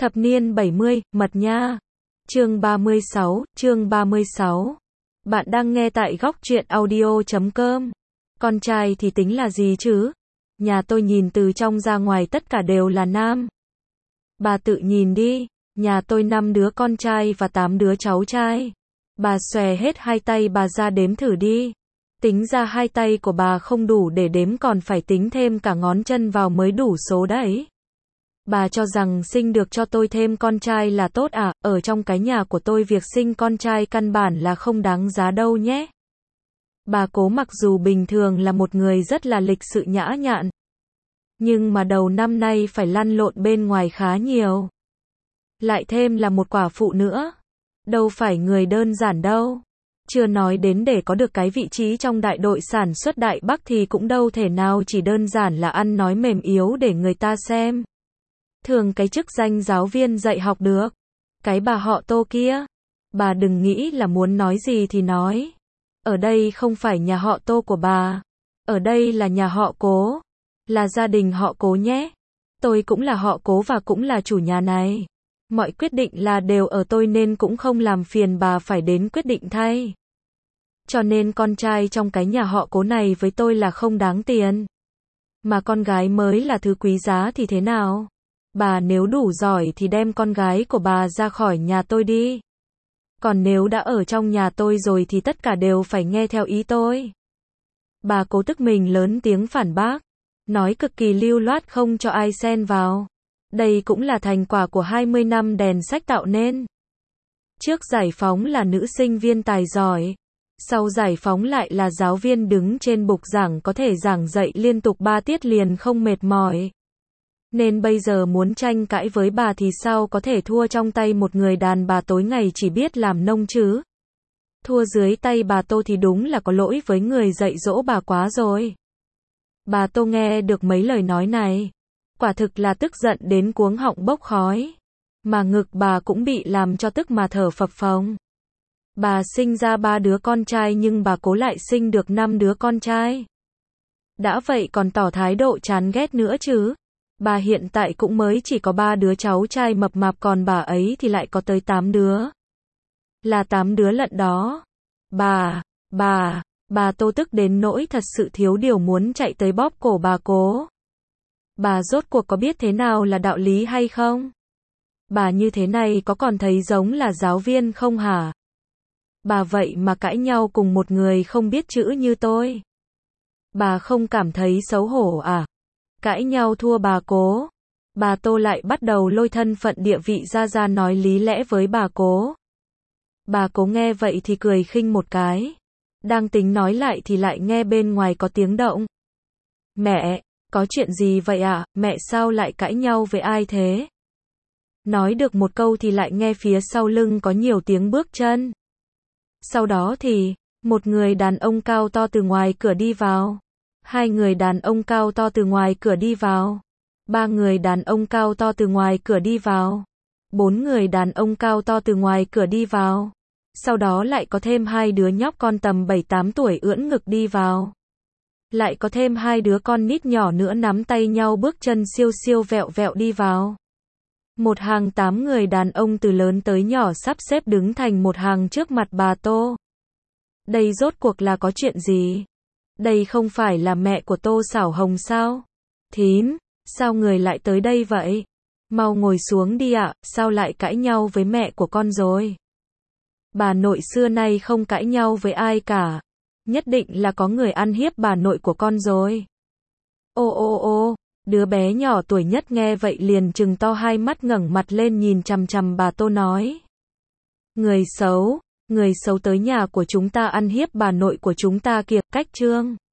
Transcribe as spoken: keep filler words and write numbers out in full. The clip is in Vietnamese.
Thập niên bảy mươi, mật nha. Chương ba mươi sáu, chương ba mươi sáu. Bạn đang nghe tại góc truyện audio chấm com. Con trai thì tính là gì chứ? Nhà tôi nhìn từ trong ra ngoài tất cả đều là nam. Bà tự nhìn đi, nhà tôi năm đứa con trai và tám đứa cháu trai. Bà xòe hết hai tay bà ra đếm thử đi. Tính ra hai tay của bà không đủ để đếm còn phải tính thêm cả ngón chân vào mới đủ số đấy. Bà cho rằng sinh được cho tôi thêm con trai là tốt à, ở trong cái nhà của tôi việc sinh con trai căn bản là không đáng giá đâu nhé. Bà Cố mặc dù bình thường là một người rất là lịch sự nhã nhặn, nhưng mà đầu năm nay phải lăn lộn bên ngoài khá nhiều. Lại thêm là một quả phụ nữa. Đâu phải người đơn giản đâu. Chưa nói đến để có được cái vị trí trong đại đội sản xuất Đại Bắc thì cũng đâu thể nào chỉ đơn giản là ăn nói mềm yếu để người ta xem. Thường cái chức danh giáo viên dạy học được. Cái bà họ Tô kia. Bà đừng nghĩ là muốn nói gì thì nói. Ở đây không phải nhà họ Tô của bà. Ở đây là nhà họ Cố. Là gia đình họ Cố nhé. Tôi cũng là họ Cố và cũng là chủ nhà này. Mọi quyết định là đều ở tôi nên cũng không làm phiền bà phải đến quyết định thay. Cho nên con trai trong cái nhà họ Cố này với tôi là không đáng tiền. Mà con gái mới là thứ quý giá thì thế nào? Bà nếu đủ giỏi thì đem con gái của bà ra khỏi nhà tôi đi. Còn nếu đã ở trong nhà tôi rồi thì tất cả đều phải nghe theo ý tôi. Bà Cố tức mình lớn tiếng phản bác. Nói cực kỳ lưu loát không cho ai xen vào. Đây cũng là thành quả của hai mươi năm đèn sách tạo nên. Trước giải phóng là nữ sinh viên tài giỏi. Sau giải phóng lại là giáo viên đứng trên bục giảng có thể giảng dạy liên tục ba tiết liền không mệt mỏi. Nên bây giờ muốn tranh cãi với bà thì sao có thể thua trong tay một người đàn bà tối ngày chỉ biết làm nông chứ? Thua dưới tay bà Tô thì đúng là có lỗi với người dạy dỗ bà quá rồi. Bà Tô nghe được mấy lời nói này. Quả thực là tức giận đến cuống họng bốc khói. Mà ngực bà cũng bị làm cho tức mà thở phập phồng. Bà sinh ra ba đứa con trai nhưng bà Cố lại sinh được năm đứa con trai. Đã vậy còn tỏ thái độ chán ghét nữa chứ. Bà hiện tại cũng mới chỉ có ba đứa cháu trai mập mạp còn bà ấy thì lại có tới tám đứa. Là tám đứa lận đó. Bà, bà, bà Tô tức đến nỗi thật sự thiếu điều muốn chạy tới bóp cổ bà Cố. Bà rốt cuộc có biết thế nào là đạo lý hay không? Bà như thế này có còn thấy giống là giáo viên không hả? Bà vậy mà cãi nhau cùng một người không biết chữ như tôi. Bà không cảm thấy xấu hổ à? Cãi nhau thua bà Cố. Bà Tô lại bắt đầu lôi thân phận địa vị ra ra nói lý lẽ với bà Cố. Bà Cố nghe vậy thì cười khinh một cái. Đang tính nói lại thì lại nghe bên ngoài có tiếng động. Mẹ, có chuyện gì vậy ạ? À? Mẹ sao lại cãi nhau với ai thế? Nói được một câu thì lại nghe phía sau lưng có nhiều tiếng bước chân. Sau đó thì, một người đàn ông cao to từ ngoài cửa đi vào. Hai người đàn ông cao to từ ngoài cửa đi vào. Ba người đàn ông cao to từ ngoài cửa đi vào. Bốn người đàn ông cao to từ ngoài cửa đi vào. Sau đó lại có thêm hai đứa nhóc con tầm bảy tám tuổi ưỡn ngực đi vào. Lại có thêm hai đứa con nít nhỏ nữa nắm tay nhau bước chân siêu siêu vẹo vẹo đi vào. Một hàng tám người đàn ông từ lớn tới nhỏ sắp xếp đứng thành một hàng trước mặt bà Tô. Đây rốt cuộc là có chuyện gì? Đây không phải là mẹ của Tô Xảo Hồng sao? Thím, sao người lại tới đây vậy? Mau ngồi xuống đi ạ, sao lại cãi nhau với mẹ của con rồi? Bà nội xưa nay không cãi nhau với ai cả. Nhất định là có người ăn hiếp bà nội của con rồi. Ô ô ô, đứa bé nhỏ tuổi nhất nghe vậy liền trừng to hai mắt ngẩng mặt lên nhìn chằm chằm bà Tô nói. Người xấu, người xấu tới nhà của chúng ta ăn hiếp bà nội của chúng ta kìa, cách trương.